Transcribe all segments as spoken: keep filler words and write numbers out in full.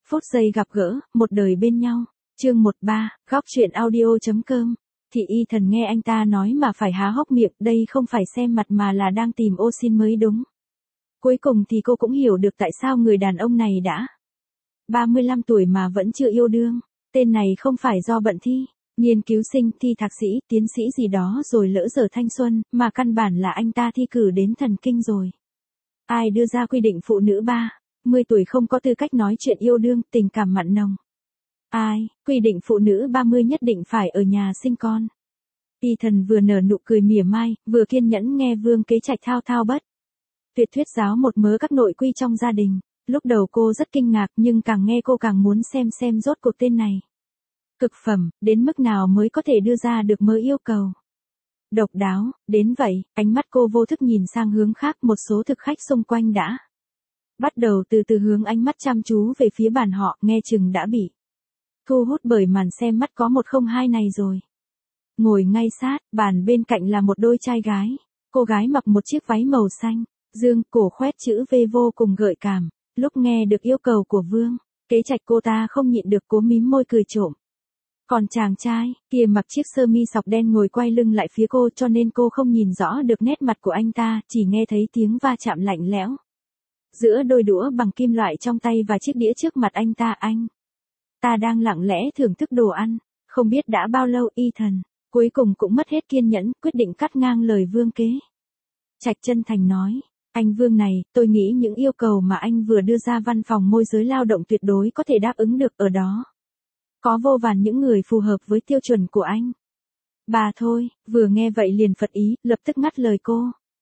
Phút giây gặp gỡ, một đời bên nhau. Chương một ba, góc truyện audio.com. Thị Y Thần nghe anh ta nói mà phải há hốc miệng, đây không phải xem mặt mà là đang tìm ô xin mới đúng. Cuối cùng thì cô cũng hiểu được tại sao người đàn ông này đã ba mươi lăm tuổi mà vẫn chưa yêu đương. Tên này không phải do bận thi, nghiên cứu sinh, thi thạc sĩ, tiến sĩ gì đó rồi lỡ dở thanh xuân, mà căn bản là anh ta thi cử đến thần kinh rồi. Ai đưa ra quy định phụ nữ ba mươi tuổi không có tư cách nói chuyện yêu đương, tình cảm mặn nồng? Ai, quy định phụ nữ ba mươi nhất định phải ở nhà sinh con. Y Thần vừa nở nụ cười mỉa mai, vừa kiên nhẫn nghe Vương Kế Trạch thao thao bất tuyệt thuyết giáo một mớ các nội quy trong gia đình. Lúc đầu cô rất kinh ngạc nhưng càng nghe cô càng muốn xem xem rốt cuộc tên này cực phẩm, đến mức nào mới có thể đưa ra được mớ yêu cầu. Độc đáo, đến vậy, ánh mắt cô vô thức nhìn sang hướng khác, một số thực khách xung quanh đã bắt đầu từ từ hướng ánh mắt chăm chú về phía bàn họ, nghe chừng đã bị thu hút bởi màn xem mắt có một không hai này rồi. Ngồi ngay sát, bàn bên cạnh là một đôi trai gái. Cô gái mặc một chiếc váy màu xanh, dương, cổ khoét chữ V vô cùng gợi cảm. Lúc nghe được yêu cầu của Vương Kế Trạch, cô ta không nhịn được cố mím môi cười trộm. Còn chàng trai kia mặc chiếc sơ mi sọc đen ngồi quay lưng lại phía cô, cho nên cô không nhìn rõ được nét mặt của anh ta, chỉ nghe thấy tiếng va chạm lạnh lẽo giữa đôi đũa bằng kim loại trong tay và chiếc đĩa trước mặt anh ta. Anh ta đang lặng lẽ thưởng thức đồ ăn, không biết đã bao lâu. Y Thần cuối cùng cũng mất hết kiên nhẫn, quyết định cắt ngang lời Vương Kế Trạch, chân thành nói: Anh Vương này, tôi nghĩ những yêu cầu mà anh vừa đưa ra văn phòng môi giới lao động tuyệt đối có thể đáp ứng được, ở đó có vô vàn những người phù hợp với tiêu chuẩn của anh. Bà thôi, vừa nghe vậy liền phật ý, lập tức ngắt lời cô.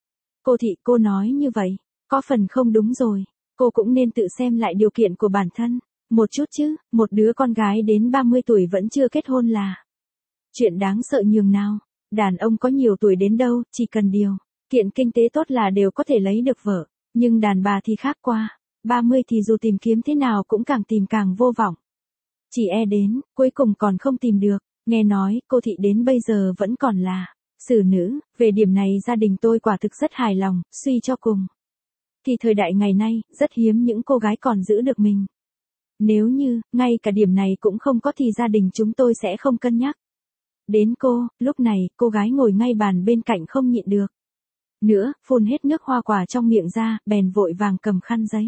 Cô Thị, cô nói như vậy có phần không đúng rồi. Cô cũng nên tự xem lại điều kiện của bản thân một chút chứ. Một đứa con gái đến ba mươi tuổi vẫn chưa kết hôn là chuyện đáng sợ nhường nào. Đàn ông có nhiều tuổi đến đâu, chỉ cần điều kiện kinh tế tốt là đều có thể lấy được vợ. Nhưng đàn bà thì khác qua. ba mươi thì dù tìm kiếm thế nào cũng càng tìm càng vô vọng. Chỉ e đến, cuối cùng còn không tìm được. Nghe nói, cô Thị đến bây giờ vẫn còn là xử nữ. Về điểm này gia đình tôi quả thực rất hài lòng. Suy cho cùng thì thời đại ngày nay, rất hiếm những cô gái còn giữ được mình. Nếu như, ngay cả điểm này cũng không có thì gia đình chúng tôi sẽ không cân nhắc đến cô. Lúc này, cô gái ngồi ngay bàn bên cạnh không nhịn được nữa, phun hết nước hoa quả trong miệng ra, bèn vội vàng cầm khăn giấy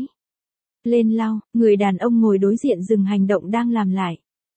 lên lau. Người đàn ông ngồi đối diện dừng hành động đang làm lại.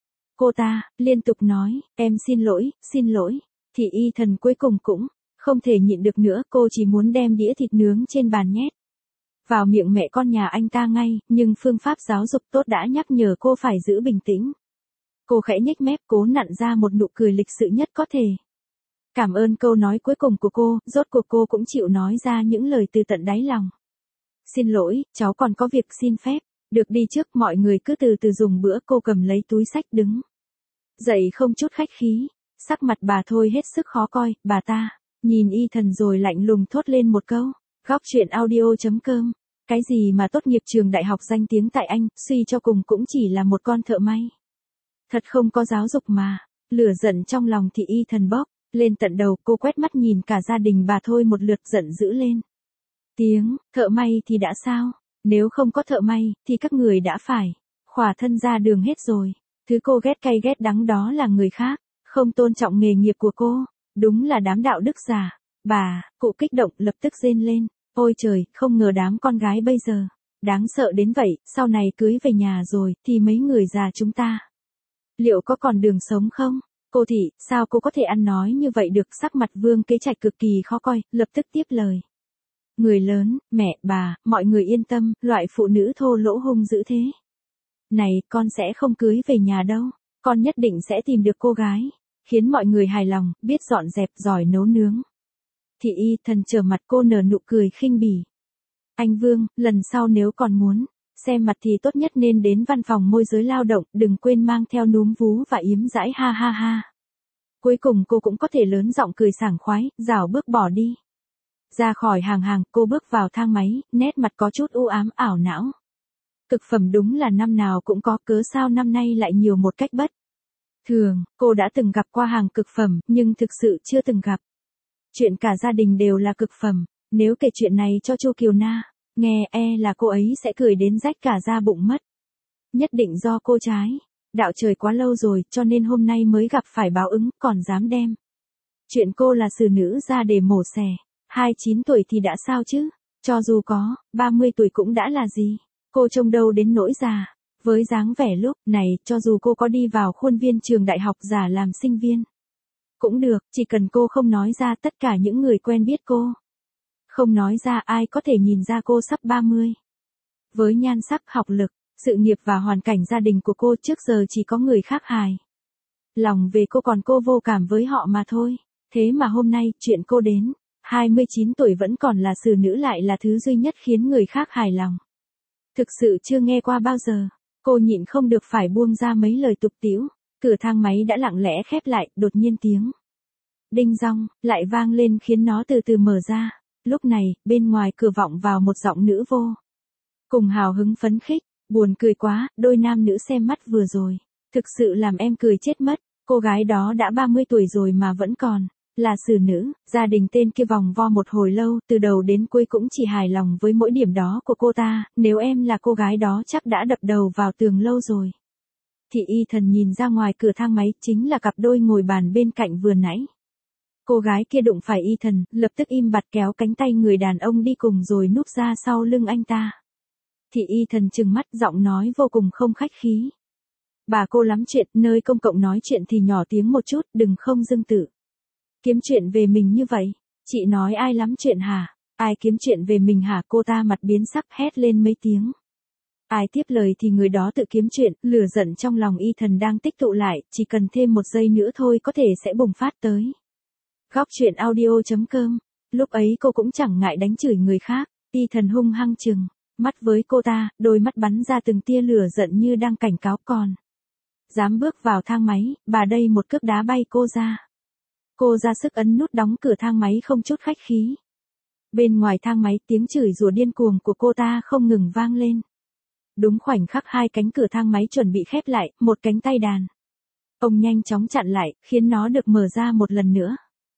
Cô ta liên tục nói: Em xin lỗi, xin lỗi. Thì Y Thần cuối cùng cũng không thể nhịn được nữa, cô chỉ muốn đem đĩa thịt nướng trên bàn nhét vào miệng mẹ con nhà anh ta ngay, nhưng phương pháp giáo dục tốt đã nhắc nhở cô phải giữ bình tĩnh. Cô khẽ nhếch mép, cố nặn ra một nụ cười lịch sự nhất có thể. Cảm ơn câu nói cuối cùng của cô, rốt cuộc cô cũng chịu nói ra những lời từ tận đáy lòng. Xin lỗi, cháu còn có việc xin phép được đi trước, mọi người cứ từ từ dùng bữa. Cô cầm lấy túi xách đứng dậy không chút khách khí. Sắc mặt bà Thôi hết sức khó coi. Bà ta nhìn Y Thần rồi lạnh lùng thốt lên một câu: Góc truyện audio.com. Cái gì mà tốt nghiệp trường đại học danh tiếng tại Anh, suy cho cùng cũng chỉ là một con thợ may. Thật không có giáo dục mà. Lửa giận trong lòng thì Y Thần bốc lên tận đầu. Cô quét mắt nhìn cả gia đình bà Thôi một lượt, giận dữ lên tiếng: Thợ may thì đã sao? Nếu không có thợ may, thì các người đã phải khỏa thân ra đường hết rồi. Thứ cô ghét cay ghét đắng đó là người khác không tôn trọng nghề nghiệp của cô. Đúng là đám đạo đức giả. Bà, cụ kích động lập tức rên lên. Ôi trời, không ngờ đám con gái bây giờ đáng sợ đến vậy. Sau này cưới về nhà rồi, thì mấy người già chúng ta liệu có còn đường sống không? Cô Thị, sao cô có thể ăn nói như vậy được? Sắc mặt Vương Kế Trạch cực kỳ khó coi, lập tức tiếp lời. Người lớn, mẹ, bà, mọi người yên tâm, loại phụ nữ thô lỗ hung dữ thế này, con sẽ không cưới về nhà đâu. Con nhất định sẽ tìm được cô gái khiến mọi người hài lòng, biết dọn dẹp, giỏi nấu nướng. Thì Y Thần trở mặt, cô nở nụ cười khinh bỉ. Anh Vương, lần sau nếu còn muốn xem mặt thì tốt nhất nên đến văn phòng môi giới lao động, đừng quên mang theo núm vú và yếm dãi, ha ha ha. Cuối cùng cô cũng có thể lớn giọng cười sảng khoái, rảo bước bỏ đi. Ra khỏi hàng hàng, cô bước vào thang máy, nét mặt có chút u ám ảo não. Cực phẩm đúng là năm nào cũng có, cớ sao năm nay lại nhiều một cách bất thường. Cô đã từng gặp qua hàng cực phẩm, nhưng thực sự chưa từng gặp chuyện cả gia đình đều là cực phẩm. Nếu kể chuyện này cho Chu Kiều Na nghe, e là cô ấy sẽ cười đến rách cả da bụng mất. Nhất định do cô trái. Đạo trời quá lâu rồi cho nên hôm nay mới gặp phải báo ứng còn dám đem. Chuyện cô là xử nữ ra để mổ xẻ. hai mươi chín tuổi thì đã sao chứ? Cho dù có, ba mươi tuổi cũng đã là gì? Cô trông đâu đến nỗi già. Với dáng vẻ lúc này, cho dù cô có đi vào khuôn viên trường đại học giả làm sinh viên. Cũng được, chỉ cần cô không nói ra tất cả những người quen biết cô. Không nói ra ai có thể nhìn ra cô sắp ba mươi. Với nhan sắc, học lực, sự nghiệp và hoàn cảnh gia đình của cô trước giờ chỉ có người khác hài lòng về cô còn cô vô cảm với họ mà thôi. Thế mà hôm nay, chuyện cô đến hai mươi chín tuổi vẫn còn là xử nữ lại là thứ duy nhất khiến người khác hài lòng. Thực sự chưa nghe qua bao giờ. Cô nhịn không được phải buông ra mấy lời tục tĩu. Cửa thang máy đã lặng lẽ khép lại, đột nhiên tiếng đinh dong lại vang lên khiến nó từ từ mở ra. Lúc này, bên ngoài cửa vọng vào một giọng nữ vô cùng hào hứng phấn khích. Buồn cười quá, đôi nam nữ xem mắt vừa rồi. Thực sự làm em cười chết mất. Cô gái đó đã ba mươi tuổi rồi mà vẫn còn là xử nữ. Gia đình tên kia vòng vo một hồi lâu, từ đầu đến cuối cũng chỉ hài lòng với mỗi điểm đó của cô ta. Nếu em là cô gái đó chắc đã đập đầu vào tường lâu rồi. Thị y thần nhìn ra ngoài cửa thang máy, chính là cặp đôi ngồi bàn bên cạnh vừa nãy. Cô gái kia đụng phải y thần, lập tức im bặt kéo cánh tay người đàn ông đi cùng rồi núp ra sau lưng anh ta. Thị y thần trừng mắt, giọng nói vô cùng không khách khí. Bà cô lắm chuyện, nơi công cộng nói chuyện thì nhỏ tiếng một chút, đừng không dưng tự kiếm chuyện về mình như vậy. Chị nói ai lắm chuyện hả? Ai kiếm chuyện về mình hả? Cô ta mặt biến sắc hét lên mấy tiếng. Ai tiếp lời thì người đó tự kiếm chuyện. Lửa giận trong lòng y thần đang tích tụ lại, chỉ cần thêm một giây nữa thôi có thể sẽ bùng phát tới. Góc truyện audio chấm com. Lúc ấy cô cũng chẳng ngại đánh chửi người khác. Y thần hung hăng chừng mắt với cô ta, đôi mắt bắn ra từng tia lửa giận như đang cảnh cáo còn. Dám bước vào thang máy, bà đây một cước đá bay cô ra. Cô ra sức ấn nút đóng cửa thang máy không chút khách khí. Bên ngoài thang máy tiếng chửi rủa điên cuồng của cô ta không ngừng vang lên. Đúng khoảnh khắc hai cánh cửa thang máy chuẩn bị khép lại, một cánh tay đàn ông nhanh chóng chặn lại, khiến nó được mở ra một lần nữa.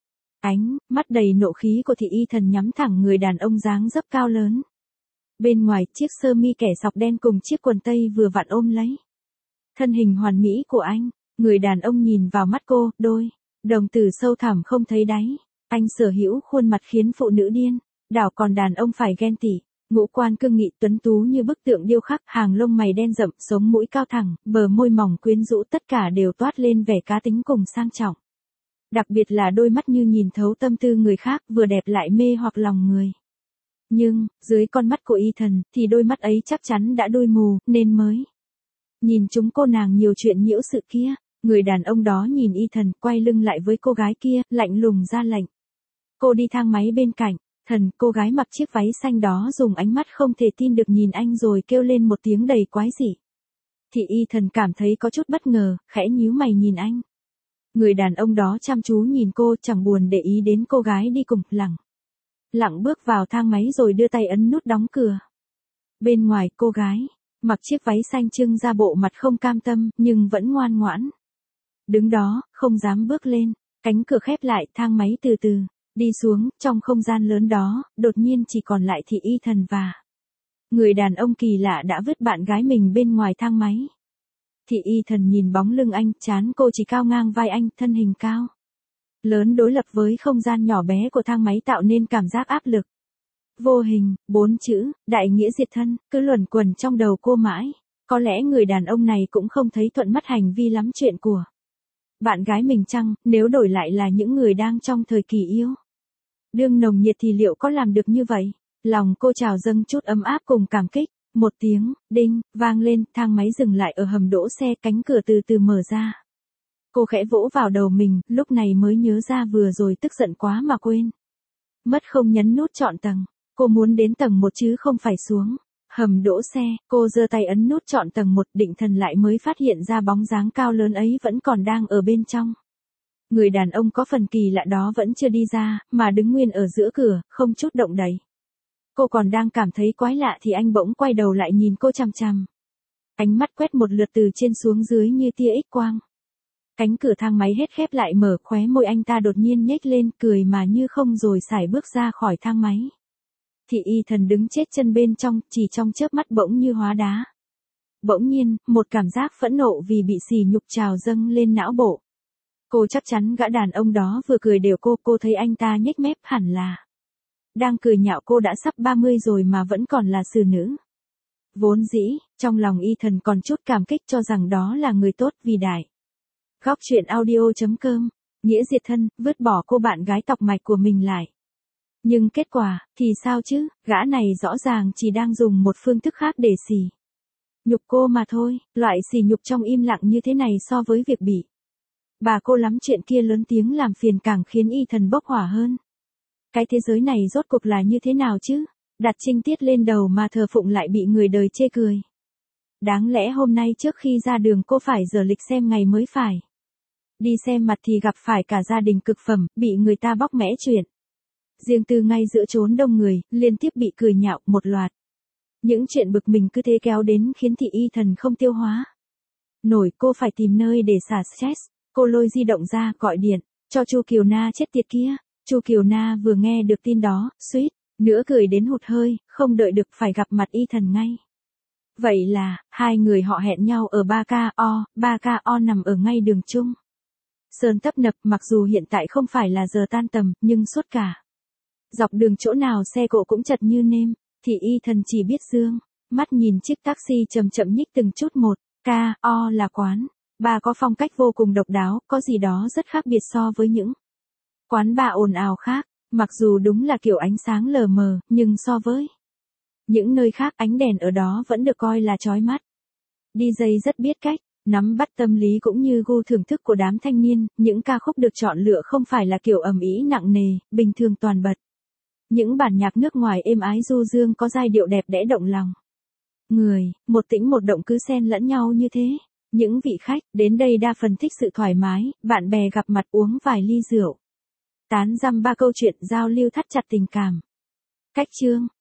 Ánh mắt đầy nộ khí của thị y thần nhắm thẳng người đàn ông dáng dấp cao lớn. Bên ngoài, chiếc sơ mi kẻ sọc đen cùng chiếc quần tây vừa vặn ôm lấy thân hình hoàn mỹ của anh. Người đàn ông nhìn vào mắt cô, đôi đồng tử sâu thẳm không thấy đáy. Anh sở hữu khuôn mặt khiến phụ nữ điên đảo, còn đàn ông phải ghen tị. Ngũ quan cương nghị tuấn tú như bức tượng điêu khắc, hàng lông mày đen rậm, sống mũi cao thẳng, bờ môi mỏng quyến rũ, tất cả đều toát lên vẻ cá tính cùng sang trọng. Đặc biệt là đôi mắt như nhìn thấu tâm tư người khác, vừa đẹp lại mê hoặc lòng người. Nhưng, dưới con mắt của y thần, thì đôi mắt ấy chắc chắn đã đôi mù, nên mới nhìn chúng cô nàng nhiều chuyện nhiễu sự kia. Người đàn ông đó nhìn y thần, quay lưng lại với cô gái kia, lạnh lùng ra lệnh. Cô đi thang máy bên cạnh. Thần, cô gái mặc chiếc váy xanh đó dùng ánh mắt không thể tin được nhìn anh rồi kêu lên một tiếng đầy quái dị. Thị y thần cảm thấy có chút bất ngờ, khẽ nhíu mày nhìn anh. Người đàn ông đó chăm chú nhìn cô, chẳng buồn để ý đến cô gái đi cùng, lẳng lặng bước vào thang máy rồi đưa tay ấn nút đóng cửa. Bên ngoài, cô gái mặc chiếc váy xanh trưng ra bộ mặt không cam tâm, nhưng vẫn ngoan ngoãn đứng đó, không dám bước lên. Cánh cửa khép lại, thang máy từ từ đi xuống. Trong không gian lớn đó, đột nhiên chỉ còn lại thị y thần và người đàn ông kỳ lạ đã vứt bạn gái mình bên ngoài thang máy. Thị y thần nhìn bóng lưng anh, trán cô chỉ cao ngang vai anh, thân hình cao lớn đối lập với không gian nhỏ bé của thang máy tạo nên cảm giác áp lực vô hình. Bốn chữ đại nghĩa diệt thân cứ luẩn quẩn trong đầu cô mãi. Có lẽ người đàn ông này cũng không thấy thuận mắt hành vi lắm chuyện của bạn gái mình chăng? Nếu đổi lại là những người đang trong thời kỳ yêu đương nồng nhiệt thì liệu có làm được như vậy? Lòng cô trào dâng chút ấm áp cùng cảm kích. Một tiếng đinh vang lên, thang máy dừng lại ở hầm đỗ xe, cánh cửa từ từ mở ra. Cô khẽ vỗ vào đầu mình, lúc này mới nhớ ra vừa rồi tức giận quá mà quên mất không nhấn nút chọn tầng. Cô muốn đến tầng một chứ không phải xuống hầm đỗ xe. Cô giơ tay ấn nút chọn tầng một, định thần lại mới phát hiện ra bóng dáng cao lớn ấy vẫn còn đang ở bên trong. Người đàn ông có phần kỳ lạ đó vẫn chưa đi ra, mà đứng nguyên ở giữa cửa, không chút động đậy. Cô còn đang cảm thấy quái lạ thì anh bỗng quay đầu lại nhìn cô chằm chằm. Ánh mắt quét một lượt từ trên xuống dưới như tia X quang. Cánh cửa thang máy hết khép lại mở, khóe môi anh ta đột nhiên nhếch lên, cười mà như không rồi sải bước ra khỏi thang máy. Thị y thần đứng chết chân bên trong, chỉ trong chớp mắt bỗng như hóa đá. Bỗng nhiên, một cảm giác phẫn nộ vì bị sỉ nhục trào dâng lên não bộ. Cô chắc chắn gã đàn ông đó vừa cười đều cô, cô thấy anh ta nhếch mép hẳn là đang cười nhạo cô đã sắp ba mươi rồi mà vẫn còn là xử nữ. Vốn dĩ, trong lòng Ethan còn chút cảm kích cho rằng đó là người tốt vì đại. Góc truyện audio.com, nghĩa diệt thân, vứt bỏ cô bạn gái tọc mạch của mình lại. Nhưng kết quả, thì sao chứ, gã này rõ ràng chỉ đang dùng một phương thức khác để sỉ nhục cô mà thôi, loại sỉ nhục trong im lặng như thế này so với việc bị bà cô lắm chuyện kia lớn tiếng làm phiền càng khiến Ethan bốc hỏa hơn. Cái thế giới này rốt cuộc là như thế nào chứ? Đặt trinh tiết lên đầu mà thờ phụng lại bị người đời chê cười. Đáng lẽ hôm nay trước khi ra đường cô phải giờ lịch xem ngày mới phải. Đi xem mặt thì gặp phải cả gia đình cực phẩm, bị người ta bóc mẽ chuyện. Riêng từ ngay giữa chốn đông người, liên tiếp bị cười nhạo một loạt. Những chuyện bực mình cứ thế kéo đến khiến thị Ethan không tiêu hóa nổi, cô phải tìm nơi để xả stress. Cô lôi di động ra, gọi điện cho Chu Kiều Na chết tiệt kia. Chu Kiều Na vừa nghe được tin đó, suýt nữa cười đến hụt hơi, không đợi được phải gặp mặt Ethan ngay. Vậy là, hai người họ hẹn nhau ở ba K O, ba K O nằm ở ngay đường Trung Sơn tấp nập, mặc dù hiện tại không phải là giờ tan tầm, nhưng suốt cả dọc đường chỗ nào xe cộ cũng chật như nêm, thì Ethan chỉ biết dương mắt nhìn chiếc taxi chậm chậm nhích từng chút một. K O là quán bar có phong cách vô cùng độc đáo, có gì đó rất khác biệt so với những quán bar ồn ào khác, mặc dù đúng là kiểu ánh sáng lờ mờ, nhưng so với những nơi khác ánh đèn ở đó vẫn được coi là chói mắt. đi jây rất biết cách nắm bắt tâm lý cũng như gu thưởng thức của đám thanh niên, những ca khúc được chọn lựa không phải là kiểu ầm ĩ nặng nề, bình thường toàn bật. Những bản nhạc nước ngoài êm ái du dương có giai điệu đẹp đẽ động lòng người, một tĩnh một động cứ xen lẫn nhau như thế. Những vị khách đến đây đa phần thích sự thoải mái, bạn bè gặp mặt uống vài ly rượu, tán dăm ba câu chuyện giao lưu thắt chặt tình cảm. Cách chương